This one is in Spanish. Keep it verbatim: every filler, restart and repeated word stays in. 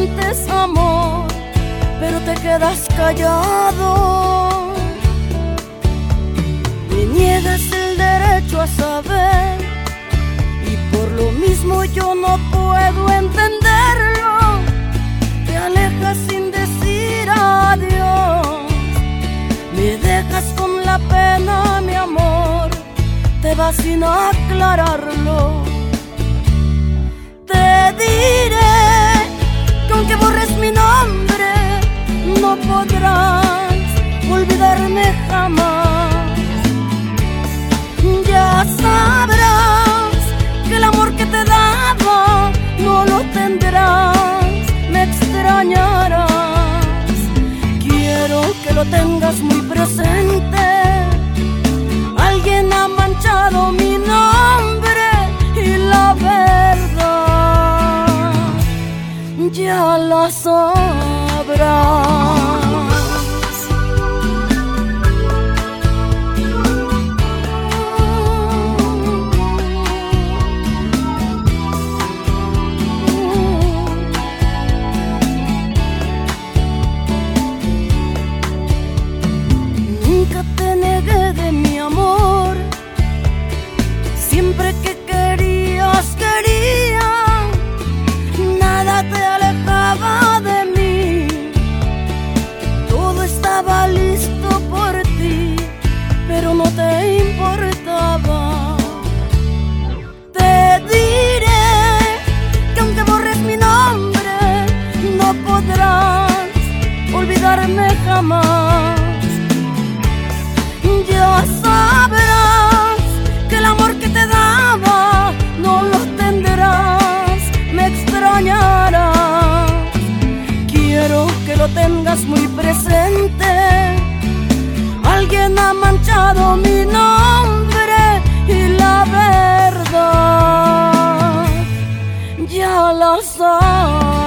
sientes amor, pero te quedas callado. Me niegas el derecho a saber, y por lo mismo yo no puedo entenderlo. Te alejas sin decir adiós, me dejas con la pena, mi amor, te vas sin aclararlo. Te diré que aunque borres mi nombre, no podrás olvidarme jamás. Ya sabrás que el amor que te daba no lo tendrás, me extrañarás. Quiero que lo tengas muy presente. Alguien ha manchado mi nombre y la verdad ya la sabrás. Nunca te negué de mi amor, siempre que querías, quería, nada te alejaba de mí, todo estaba listo por ti, pero no te importaba. Te diré que aunque borres mi nombre, no podrás olvidarme jamás. Ya sabrás que el amor que te daba no lo tendrás, me extrañarás. Quiero que lo tengas muy presente. Alguien ha manchado mi nombre y la verdad ya la sabes.